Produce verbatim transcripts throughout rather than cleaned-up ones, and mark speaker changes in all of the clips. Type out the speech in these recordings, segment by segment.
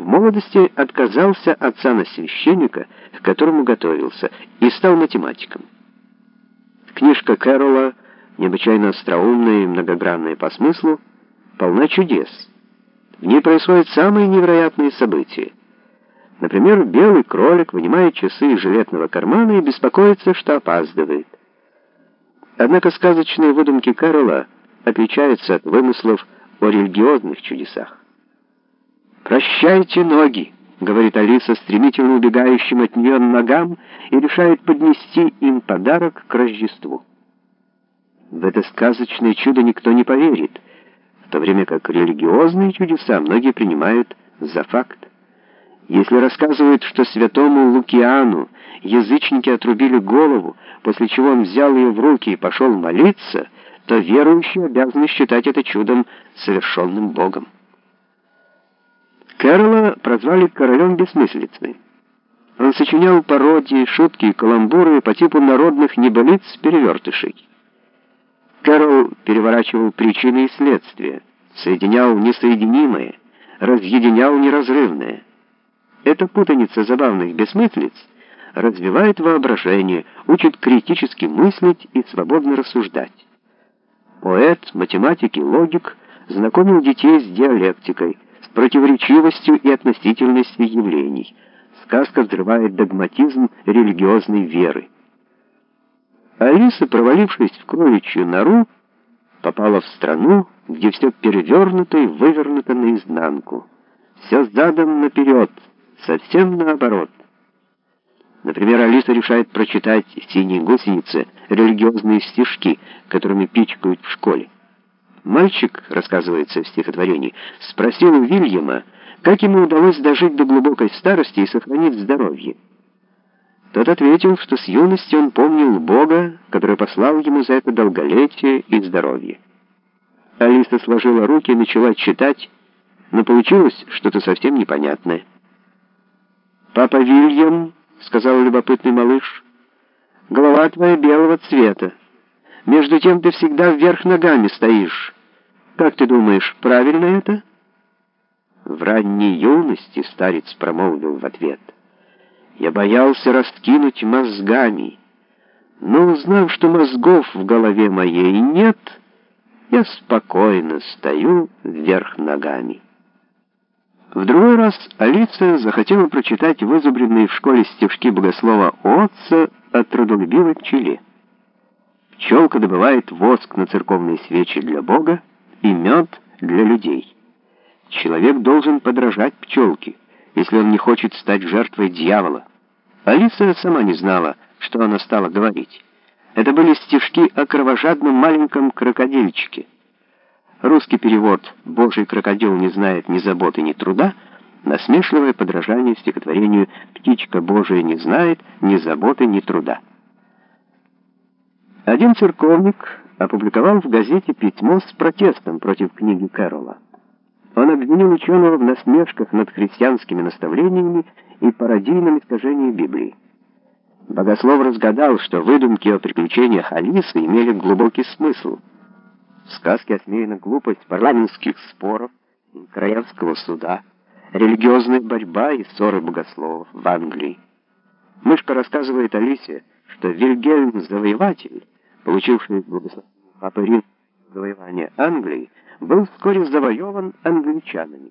Speaker 1: В молодости отказался от сана священника, к которому готовился, и стал математиком. Книжка Кэрролла, необычайно остроумная и многогранная по смыслу, полна чудес. В ней происходят самые невероятные события. Например, белый кролик вынимает часы из жилетного кармана и беспокоится, что опаздывает. Однако сказочные выдумки Кэрролла отличаются от вымыслов о религиозных чудесах. «Прощайте ноги», — говорит Алиса стремительно убегающим от нее ногам, и решает поднести им подарок к Рождеству. В это сказочное чудо никто не поверит, в то время как религиозные чудеса многие принимают за факт. Если рассказывают, что святому Лукиану язычники отрубили голову, после чего он взял ее в руки и пошел молиться, то верующие обязаны считать это чудом, совершенным Богом. Кэрролла прозвали королем бессмыслицы. Он сочинял пародии, шутки и каламбуры по типу народных небылиц-перевертышей. Кэрролл переворачивал причины и следствия, соединял несоединимое, разъединял неразрывное. Эта путаница забавных бессмыслиц развивает воображение, учит критически мыслить и свободно рассуждать. Поэт, математик и логик знакомил детей с диалектикой, с противоречивостью и относительностью явлений. Сказка взрывает догматизм религиозной веры. Алиса, провалившись в кроличью нору, попала в страну, где все перевернуто и вывернуто наизнанку. Все задом наперед, совсем наоборот. Например, Алиса решает прочитать «Синей гусенице» религиозные стишки, которыми пичкают в школе. Мальчик, рассказывается в стихотворении, спросил у Вильяма, как ему удалось дожить до глубокой старости и сохранить здоровье. Тот ответил, что с юности он помнил Бога, который послал ему за это долголетие и здоровье. Алиса сложила руки и начала читать, но получилось что-то совсем непонятное. «Папа Вильям», — сказал любопытный малыш, — «голова твоя белого цвета. Между тем ты всегда вверх ногами стоишь. Как ты думаешь, правильно это?» В ранней юности старец промолвил в ответ: «Я боялся раскинуть мозгами, но узнав, что мозгов в голове моей нет, я спокойно стою вверх ногами». В другой раз Алиса захотела прочитать вызубренные в школе стишки богослова Оотца о трудолюбивой пчеле. Пчелка добывает воск на церковные свечи для Бога и мед для людей. Человек должен подражать пчелке, если он не хочет стать жертвой дьявола. Алиса сама не знала, что она стала говорить. Это были стишки о кровожадном маленьком крокодильчике. Русский перевод «Божий крокодил не знает ни заботы, ни труда» — насмешливое подражание стихотворению «Птичка Божия не знает ни заботы, ни труда». Один церковник опубликовал в газете письмо с протестом против книги Кэрролла. Он обвинил ученого в насмешках над христианскими наставлениями и пародийном искажении Библии. Богослов разгадал, что выдумки о приключениях Алисы имели глубокий смысл. В сказке осмеяна глупость парламентских споров, краевского суда, религиозная борьба и ссоры богословов в Англии. Мышка рассказывает Алисе, что Вильгельм Завоеватель, получивший благословение Папы Римского завоевания Англии, был вскоре завоеван англичанами.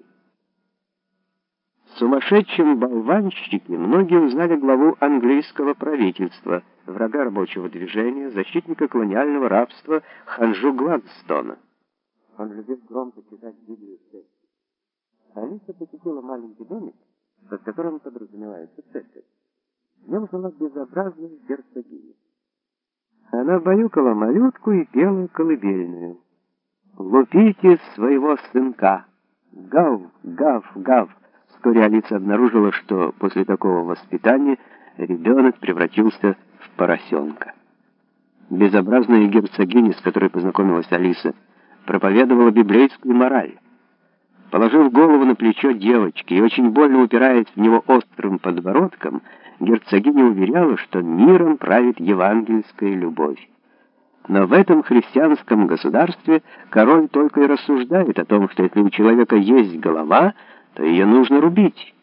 Speaker 1: В сумасшедшем болванщике многие узнали главу английского правительства, врага рабочего движения, защитника колониального рабства Ханжу Гладстона. Он любил громко читать Библию в церкви. Алиса посетила маленький домик, под которым подразумевается церковь. В нем жила безобразная герцогиня. Она баюкала малютку и пела колыбельную. «Лупите своего сынка! Гав, гав, гав!» Вскоре Алиса обнаружила, что после такого воспитания ребенок превратился в поросенка. Безобразная герцогиня, с которой познакомилась Алиса, проповедовала библейскую мораль. Положив голову на плечо девочки и очень больно упираясь в него острым подбородком, герцогиня уверяла, что миром правит евангельская любовь. Но в этом христианском государстве король только и рассуждает о том, что если у человека есть голова, то ее нужно рубить.